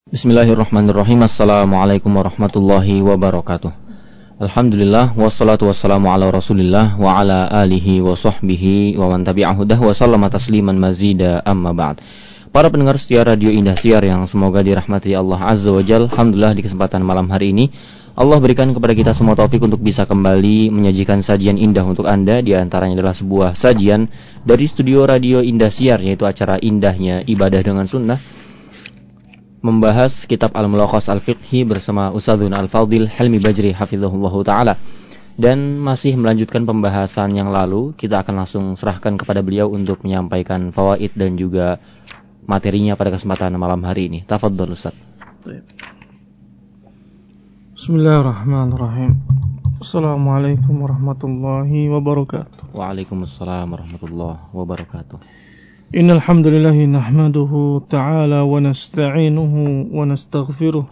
Bismillahirrahmanirrahim. Assalamualaikum warahmatullahi wabarakatuh. Alhamdulillah, wassalatu wassalamu ala rasulillah wa ala alihi wa sahbihi wa man tabi'ahudah wa sallama tasliman mazida amma ba'd. Para pendengar setia Radio Indah Siar yang semoga dirahmati Allah Azza wa Jal, alhamdulillah di kesempatan malam hari ini Allah berikan kepada kita semua taufik untuk bisa kembali menyajikan sajian indah untuk Anda. Di antaranya adalah sebuah sajian dari studio Radio Indah Siar, yaitu acara Indahnya Ibadah dengan Sunnah, membahas kitab Al-Mulakhas Al-Fiqhi bersama Ustadzuna Al-Fadil Helmi Bajri hafizahullah ta'ala. Dan masih melanjutkan pembahasan yang lalu, kita akan langsung serahkan kepada beliau untuk menyampaikan fawaid dan juga materinya pada kesempatan malam hari ini. Tafadhol Ustaz. Bismillahirrahmanirrahim. Assalamualaikum warahmatullahi wabarakatuh. Waalaikumsalam warahmatullahi wabarakatuh. Innal hamdalillah nahmaduhu ta'ala wa nasta'inuhu wa nastaghfiruh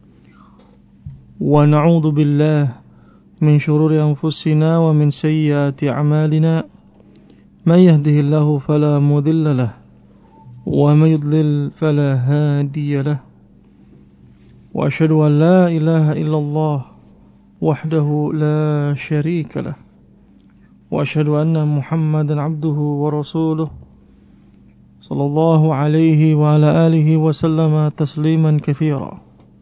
wa na'udzu billahi min shururi anfusina wa min sayyiati a'malina may yahdihillahu fala mudilla lahu wa may yudlil fala hadiya lahu wa asyhadu an la ilaha illallah wahdahu la syarika lahu wa asyhadu anna Muhammadan 'abduhu wa rasuluh sallallahu alaihi wa ala alihi wa sallama tasliman katsira.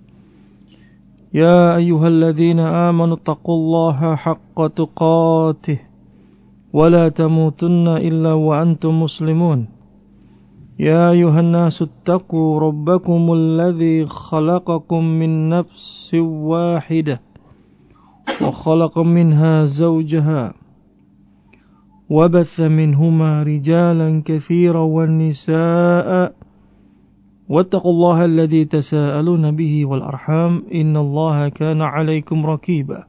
Ya ayyuhalladzina amanu taqullaha haqqa tuqatih wa la tamutunna illa wa antum muslimun. Ya ayyuhan nasu ittaqu rabbakumul ladzi khalaqakum min nafsin wahidah wa khalaqa minha zawjaha وبث منهما رجالا كثيرا والنساء واتقوا الله الذي تساءلون به والأرحام إن الله كان عليكم رقيبا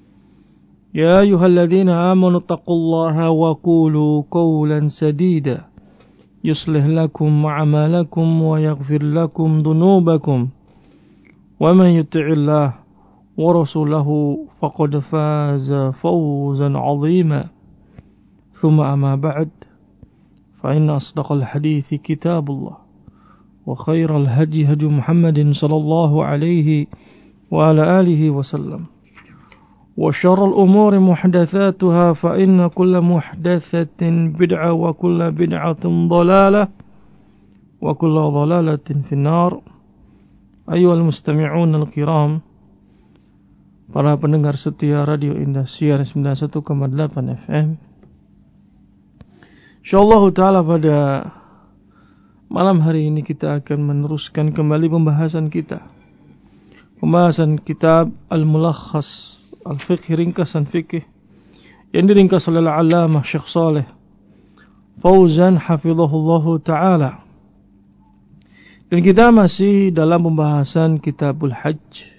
يا أيها الذين آمنوا اتقوا الله وقولوا قولا سديدا يصلح لكم أعمالكم ويغفر لكم ذنوبكم ومن يطع الله ورسوله فقد فاز فوزا عظيما ثم أما بعد فإن أصدق الحديث كتاب الله وخير الهدي هدي محمد صلى الله عليه وعلى آله وسلم وشر الأمور محدثاتها فإن كل محدثة بدعة وكل بدعة ضلالة وكل ضلالة في النار. أيها المستمعون الكرام, para pendengar setia Radio Indah Siar 91,8 FM, InsyaAllah ta'ala pada malam hari ini kita akan meneruskan kembali pembahasan kita. Pembahasan kitab Al-Mulakhas Al-Fiqhi, ringkasan fikih yang diringkas oleh Al-Allamah Syekh Shalih Fauzan hafizahullahu ta'ala. Dan kita masih dalam pembahasan kitabul hajj,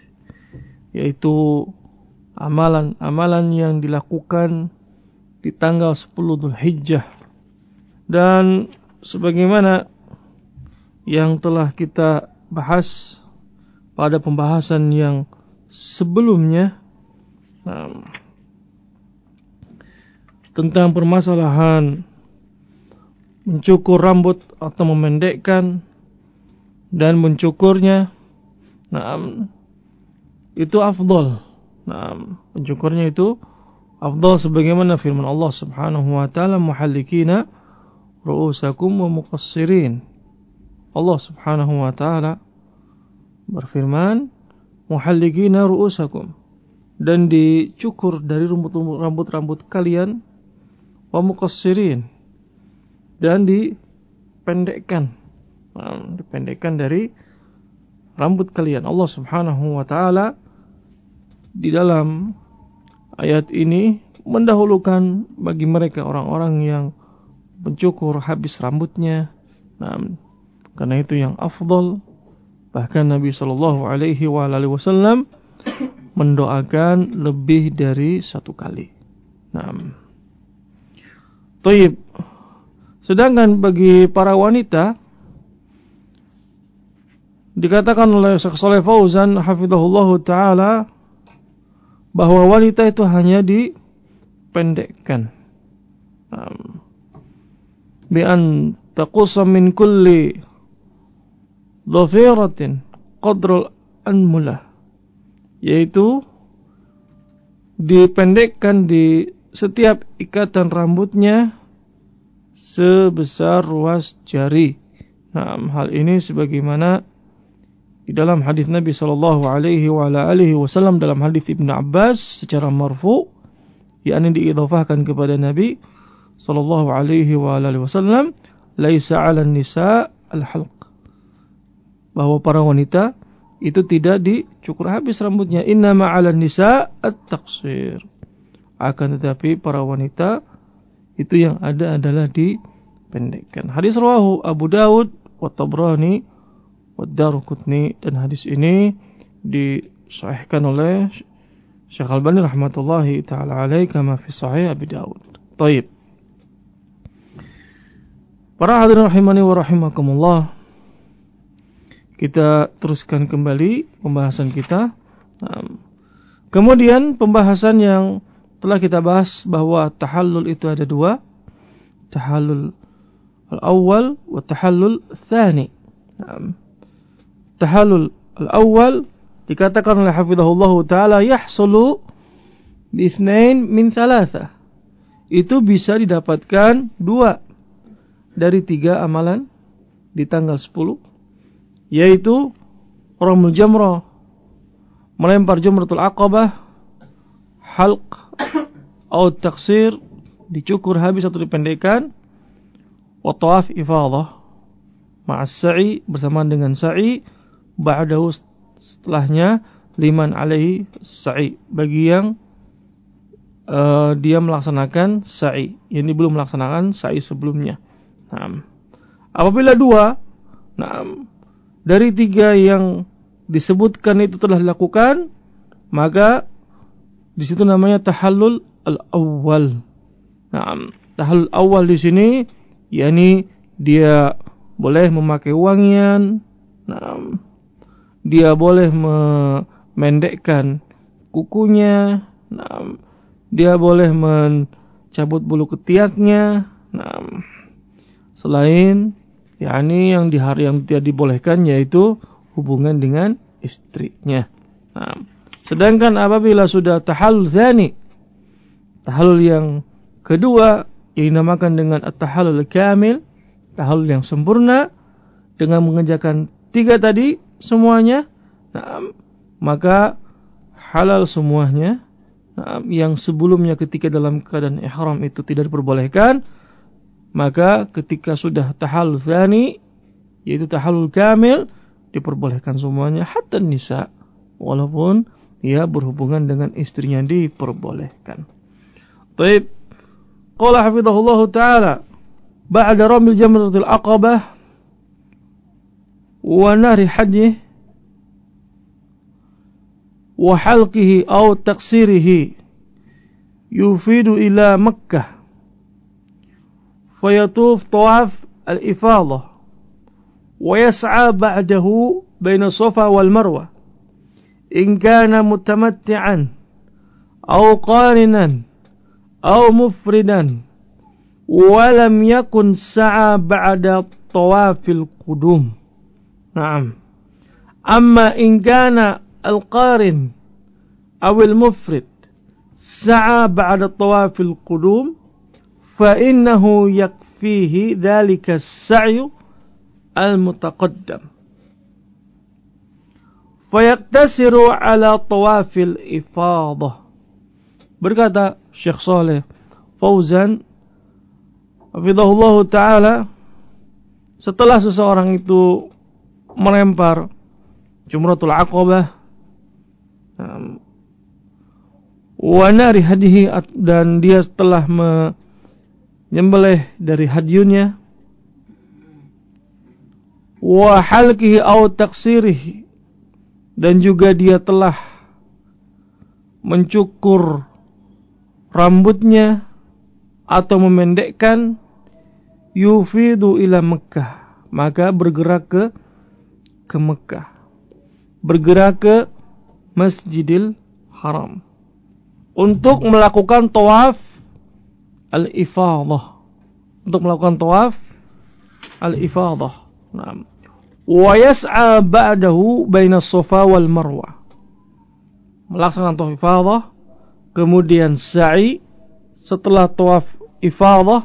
yaitu amalan-amalan yang dilakukan di tanggal 10 Dzulhijjah. Dan sebagaimana yang telah kita bahas pada pembahasan yang sebelumnya, tentang permasalahan mencukur rambut atau memendekkan dan mencukurnya, itu afdal. Mencukurnya itu afdal sebagaimana firman Allah Subhanahu wa taala, muhallikina ru'usakum wa muqassirin. Allah Subhanahu wa ta'ala berfirman, muhallikina ru'usakum, dan dicukur dari rambut-rambut kalian, wa muqassirin, dan dipendekkan dari rambut kalian. Allah Subhanahu wa ta'ala di dalam ayat ini mendahulukan bagi mereka orang-orang yang mencukur habis rambutnya, karena itu yang afdal. Bahkan Nabi sallallahu alaihi wasallam mendoakan lebih dari satu kali. Taib. Sedangkan bagi para wanita, dikatakan oleh Syekh Shalih Fauzan hafizahullahu ta'ala bahwa wanita itu hanya dipendekkan. Bi an taqussa min kulli dhafiratin qadrul anmulah, yaitu dipendekkan di setiap ikatan rambutnya sebesar ruas jari. Nah, hal ini sebagaimana di dalam hadis Nabi sallallahu alaihi wasallam dalam hadis Ibnu Abbas secara marfu, yakni diidhafahkan kepada Nabi sallallahu alaihi wasallam, laisa 'alan nisa al-halq, bahwa para wanita itu tidak dicukur habis rambutnya, innama 'alan nisa at-taqsir, akan tetapi para wanita itu yang ada adalah dipendekkan. Hadis rawahu Abu Daud wa Tabrani wa Daruqutni, dan hadis ini disahihkan oleh Syekh Albani rahmatullahi taala alaihi kama fi sahih Abi Daud. Baik. Para hadirin rahimani wa rahimakumullah, kita teruskan kembali pembahasan kita. Kemudian pembahasan yang telah kita bahas bahwa tahallul itu ada dua, tahallul al-awwal wa tahallul tsani. Tahallul al-awwal dikatakan oleh hafizahullah taala yahsulu bi itsnain min thalatha, itu bisa didapatkan 2 dari 3 amalan di tanggal 10, yaitu ramul jamrah, melempar jamratul aqabah, halq atau taksir, dicukur habis atau dipendekkan, wa tawaf ifadah ma'as sa'i, bersamaan dengan sa'i, ba'dahu, setelahnya, liman alaihi sa'i, bagi yang dia melaksanakan sa'i, yang belum melaksanakan sa'i sebelumnya. Apabila 2 dari 3 yang disebutkan itu telah dilakukan, maka di situ namanya tahallul al-awwal. Tahallul awal di sini yakni dia boleh memakai wangian, dia boleh memendekkan kukunya, dia boleh mencabut bulu ketiaknya, selain yakni yang di hari yang tidak dibolehkan, yaitu hubungan dengan istrinya. Sedangkan apabila sudah tahallul tsani, tahallul yang kedua, yang dinamakan dengan at-tahallul kamil, tahallul yang sempurna dengan mengerjakan 3 tadi semuanya, maka halal semuanya. Yang sebelumnya ketika dalam keadaan ihram itu tidak diperbolehkan, maka ketika sudah tahallul tsani, yaitu tahallul kamil, diperbolehkan semuanya, hatta nisa, walaupun ia berhubungan dengan istrinya diperbolehkan. Baik. Qala hafizahullah taala, ba'da ramil jamratil aqabah wa nahri hajjih wa halqihi aw taqsirihi yufidu ila Makkah fayatuf tawaf al-ifadah wa yas'a ba'dahu baina Safa wal Marwah in kana mutamatti'an aw qarinan aw mufridan wa lam yakun sa'a ba'da tawafil qudum. Amma in kana al-qarin aw al-mufrid sa'a ba'da tawafil qudum fa innahu yakfihi dhalika as-sa'yu al-mutaqaddam fayaktasiru ala tawafil ifadah. Berkata Syekh Saleh Fauzan hafizahullah ta'ala, setelah seseorang itu melempar jumratul aqabah wa nari hadihi, dan dia setelah menyembelih dari hadyunya, wa halqihi aw taqsirihi, dan juga dia telah mencukur rambutnya atau memendekkan, yufidu ila Mekah, maka bergerak ke Mekah, bergerak ke Masjidil Haram untuk melakukan tawaf al-ifadah, untuk melakukan tawaf al-ifadah. wa yas'a ba'dahu baina Safa wal Marwah. Melaksanakan tawaf ifadah, kemudian sa'i setelah tawaf ifadah,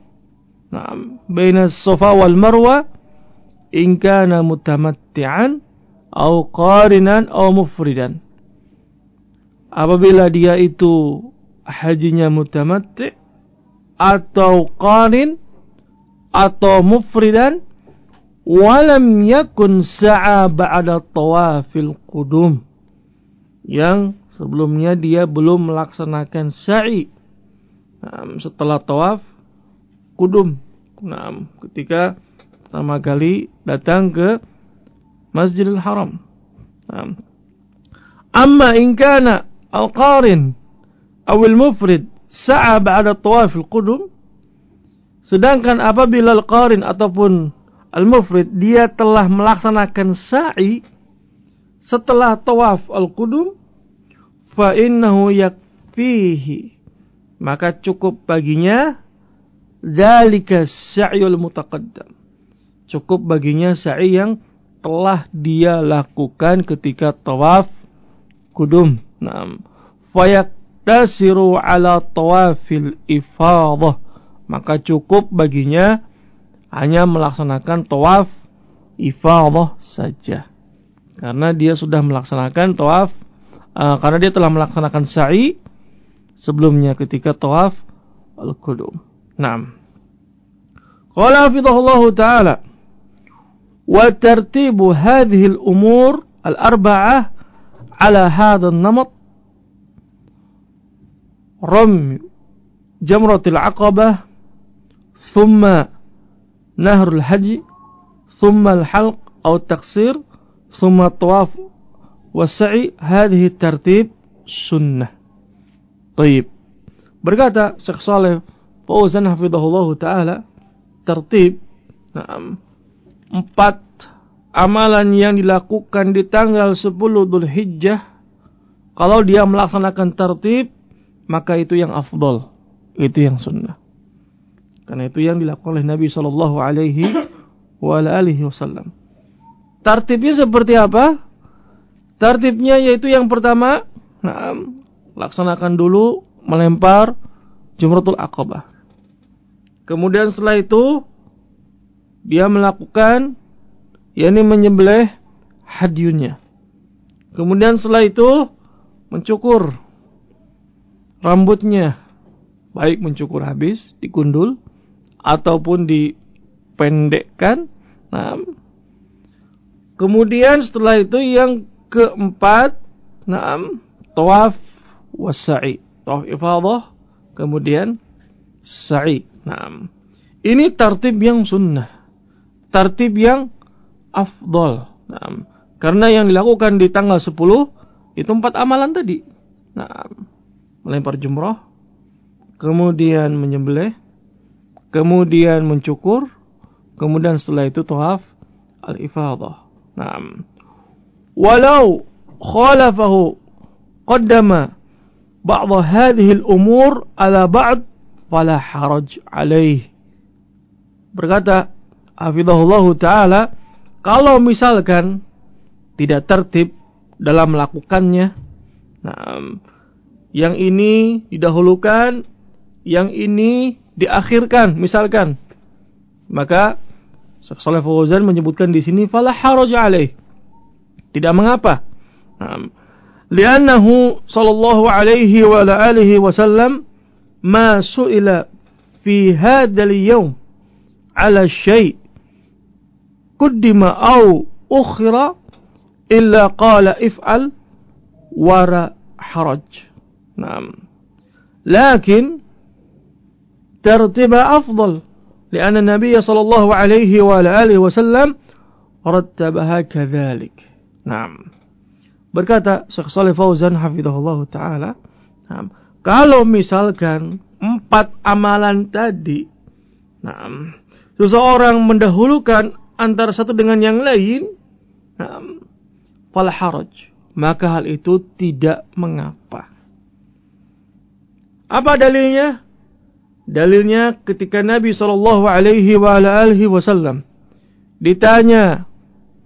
baina Safa wal Marwah in kana mutamatti'an aw qarinan aw mufridan. Apabila dia itu hajinya mutamatti' atau qarin atau mufridan, walam yakun sa'a ba'da tawafil qudum, yang sebelumnya dia belum melaksanakan sa'i setelah tawaf qudum, ketika pertama kali datang ke Masjidil Haram. Amma in kana al-qarin awil mufrid sa'a ba'da tawafil qudum, sedangkan apabila al-qarin ataupun al-mufrid dia telah melaksanakan sa'i setelah tawaf al-qudum, fa innahu yakfihi, maka cukup baginya dzalika sa'yul mutaqaddam, cukup baginya sa'i yang telah dia lakukan ketika tawaf qudum. Fayaktasiru ala tawafil ifadah, maka cukup baginya hanya melaksanakan tawaf ifadah saja, karena dia sudah melaksanakan tawaf, karena dia telah melaksanakan sa'i sebelumnya ketika tawaf al-qudum. Naam. Qala hafizahullahu ta'ala, wa tartibu hadhihi al-umur al-arba'ah ala hadha an-namat ramy jamratil aqabah, thumma nahrul haji, thumma al-halq aw taqsir, thumma tawaf was-sa'i, hadhihi tartib sunnah. Baik. Berkata Syekh Shalih Fauzan hafizahullahu ta'ala, tertib 4 amalan yang dilakukan di tanggal 10 Dzulhijjah, kalau dia melaksanakan tertib, maka itu yang afdal, itu yang sunnah. Karena itu yang dilakukan oleh Nabi sallallahu alaihi wasallam. Tertibnya seperti apa? Tertibnya yaitu yang pertama, laksanakan dulu melempar Jamratul Aqabah. Kemudian setelah itu dia melakukan, yakni menyembelih hadyunya. Kemudian setelah itu mencukur rambutnya, baik mencukur habis, dikundul ataupun dipendekkan. Kemudian setelah itu yang keempat, tawaf was-sa'i, tawaf ifadah, kemudian sa'i. Ini tartib yang sunnah, tartib yang afdal. Karena yang dilakukan di tanggal 10 itu 4 amalan tadi. Melempar jumrah, kemudian menyembelih, kemudian mencukur, kemudian setelah itu tawaf al-ifadah. Walau khalafahu qaddama ba'd hadhihi al-umur ala ba'd fala haraj alaih. Berkata hafizahullahu ta'ala, kalau misalkan tidak tertib dalam melakukannya, yang ini didahulukan, yang ini diakhirkan misalkan, maka Syekh Shalih Fauzan menyebutkan di sini fala haraj alaih, tidak mengapa. Li'annahu sallallahu alaihi wa alihi wasallam ma su'ila fi hadzal yawm ala syai' qaddima aw ukhira illa qala if'al wara haraj. Lakin tartiba afdal li'anna Nabiy sallallahu alaihi wa alihi wasallam rattabaha kadzalik. Berkata Syekh Shalih Fauzan hafizahullah ta'ala, kalau misalkan 4 amalan tadi, seseorang mendahulukan antara satu dengan yang lain, fala haraj, maka hal itu tidak mengapa. Apa dalilnya? Dalilnya ketika Nabi sallallahu alaihi wasallam ditanya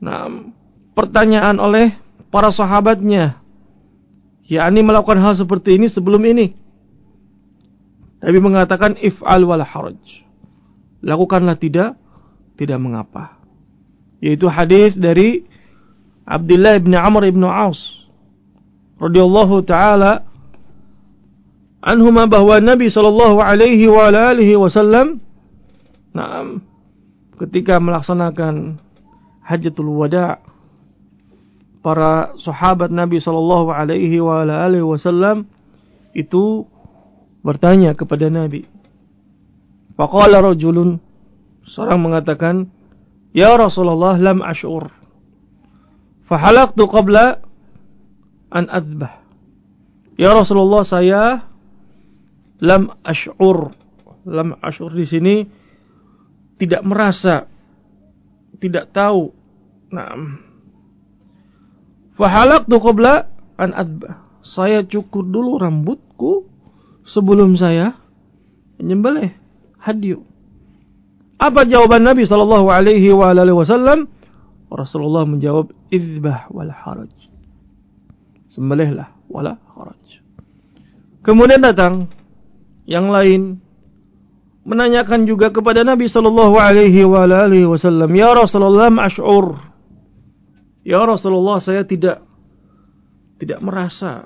pertanyaan oleh para sahabatnya, yakni melakukan hal seperti ini sebelum ini. Nabi mengatakan if'al wala haraj, lakukanlah tidak mengapa. Yaitu hadis dari Abdullah bin Amr bin Aus radhiyallahu taala anhuma, bahwa Nabi sallallahu alaihi wa alihi wasallam ketika melaksanakan Hajjatul Wada', para sahabat Nabi sallallahu alaihi wa alihi wasallam itu bertanya kepada Nabi. Faqala rajulun, seorang mengatakan, "Ya Rasulullah, lam ash'ur. Fahalaqtu qabla an adbah." Ya Rasulullah, saya lam ash'ur. Lam ash'ur di sini tidak merasa, tidak tahu. Fahalaqtu qabla an adbah. Saya cukur dulu rambutku sebelum saya menyembelih hadyu. Apa jawaban Nabi sallallahu alaihi wasallam? Rasulullah menjawab, "Idzbah wala haraj." Sembelihlah wala haraj. Kemudian datang yang lain menanyakan juga kepada Nabi sallallahu alaihi wasallam, "Ya Rasulullah, ma'ash'ur." Ya Rasulullah, saya tidak merasa.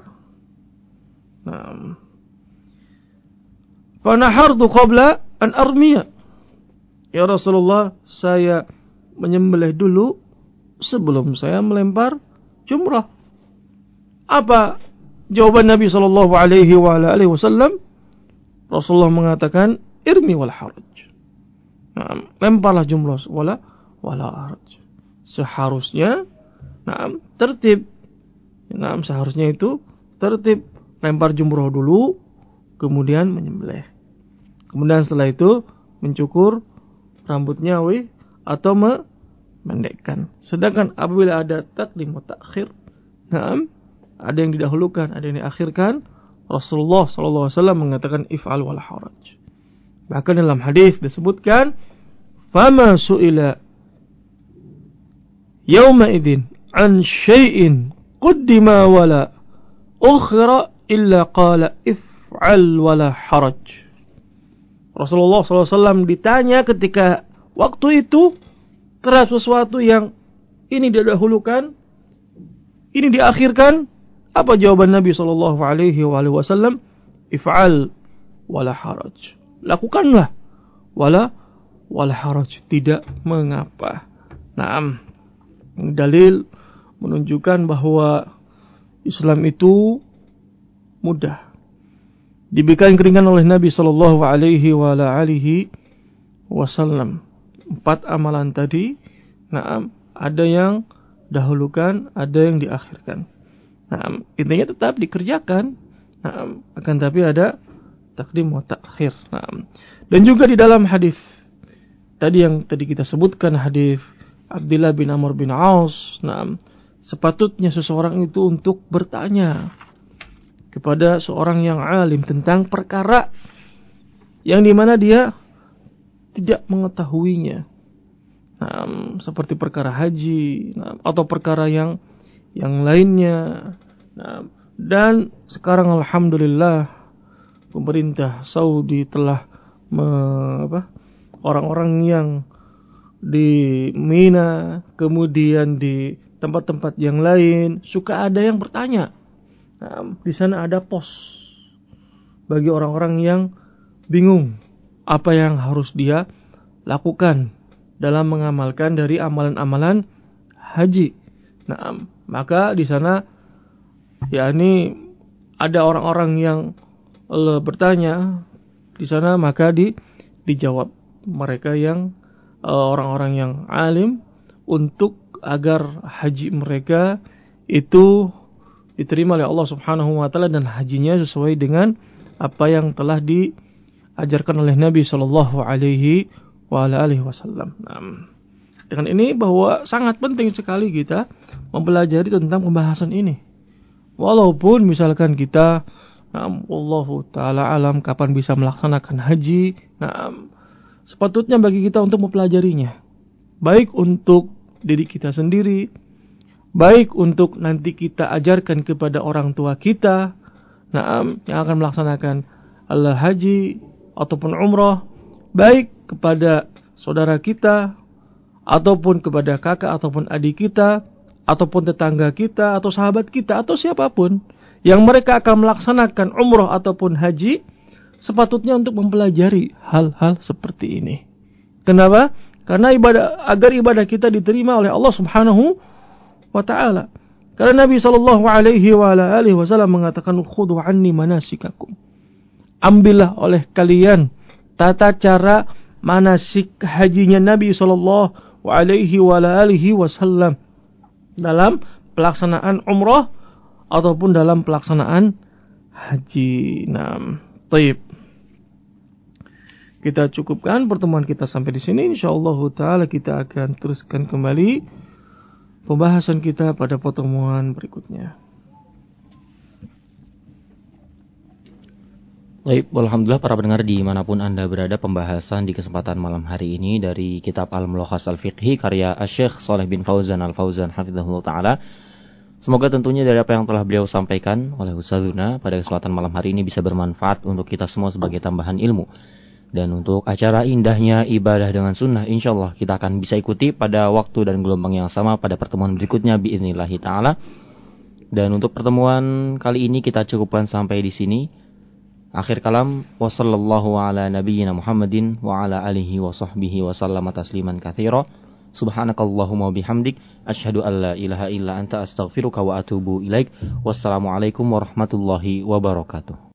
Fanahartu qabla an armiya. Ya Rasulullah, saya menyembelih dulu sebelum saya melempar jumrah. Apa jawaban Nabi sallallahu alaihi wasallam? Rasulullah mengatakan, irmi wal haraj. Lemparlah jumrah wala haraj. Seharusnya tertib. Seharusnya itu tertib, lempar jumrah dulu, kemudian menyembelih. Kemudian setelah itu mencukur rambutnya atau memendekkan. Sedangkan apabila ada taqdim wa ta'khir, ada yang didahulukan, ada yang diakhirkan, Rasulullah sallallahu alaihi wasallam mengatakan if'al wala haraj. Bahkan dalam hadis disebutkan, fama su'ila yawma idzin an syai'in qaddima wala ukhira illa qala if'al wala haraj. Rasulullah SAW ditanya ketika waktu itu terhadap sesuatu yang ini didahulukan, ini diakhirkan. Apa jawaban Nabi SAW? If'al wala haraj. Lakukanlah wala haraj, tidak mengapa. Dalil menunjukkan bahwa Islam itu mudah. Diberikan keringan oleh Nabi sallallahu alaihi wasallam. 4 amalan tadi, ada yang dahulukan, ada yang diakhirkan. Intinya tetap dikerjakan, akan tapi ada takdim wa ta'khir. Dan juga di dalam hadis tadi yang tadi kita sebutkan, hadis Abdullah bin Amr bin Aus, sepatutnya seseorang itu untuk bertanya kepada seorang yang alim tentang perkara yang dimana dia tidak mengetahuinya, seperti perkara haji atau perkara yang lainnya. Dan sekarang alhamdulillah pemerintah Saudi telah orang-orang yang di Mina, kemudian di tempat-tempat yang lain, suka ada yang bertanya. Di sana ada pos bagi orang-orang yang bingung apa yang harus dia lakukan dalam mengamalkan dari amalan-amalan haji. Maka di sana yakni ada orang-orang yang bertanya di sana, maka dijawab mereka yang orang-orang yang alim untuk agar haji mereka itu diterima oleh Allah Subhanahu wa taala dan hajinya sesuai dengan apa yang telah diajarkan oleh Nabi sallallahu alaihi wasallam. Dengan ini bahwa sangat penting sekali kita mempelajari tentang pembahasan ini. Walaupun misalkan kita wallahu taala alam kapan bisa melaksanakan haji, sepatutnya bagi kita untuk mempelajarinya. Baik untuk diri kita sendiri, baik untuk nanti kita ajarkan kepada orang tua kita, yang akan melaksanakan haji ataupun umrah, baik kepada saudara kita, ataupun kepada kakak ataupun adik kita, ataupun tetangga kita, atau sahabat kita, atau siapapun yang mereka akan melaksanakan umrah ataupun haji, sepatutnya untuk mempelajari hal-hal seperti ini. Kenapa? Karena agar ibadah kita diterima oleh Allah Subhanahu wa taala. Karena Nabi sallallahu alaihi wasallam mengatakan, "Khudhu anni manasikakum." Ambillah oleh kalian tata cara manasik hajinya Nabi sallallahu alaihi wasallam dalam pelaksanaan umrah ataupun dalam pelaksanaan haji. Taib. Kita cukupkan pertemuan kita sampai di sini. Insyaallah taala kita akan teruskan kembali pembahasan kita pada pertemuan berikutnya. Baik, alhamdulillah para pendengar dimanapun Anda berada, pembahasan di kesempatan malam hari ini dari kitab Al-Mulakhas Al-Fiqhi karya Syekh Shalih bin Fauzan Al-Fauzan hafizahullah ta'ala. Semoga tentunya dari apa yang telah beliau sampaikan oleh Ustazuna pada kesempatan malam hari ini bisa bermanfaat untuk kita semua sebagai tambahan ilmu. Dan untuk acara indahnya ibadah dengan sunnah, insyaallah kita akan bisa ikuti pada waktu dan gelombang yang sama pada pertemuan berikutnya biidznillah ta'ala. Dan untuk pertemuan kali ini kita cukupkan sampai di sini. Akhir kalam, wa sallallahu ala nabiyyina Muhammadin wa ala alihi wa sahbihi wa sallama tasliman katsira. Subhanakallahumma bihamdik asyhadu an la ilaha illa anta astaghfiruka wa atubu ilaik. Wassalamualaikum warahmatullahi wabarakatuh.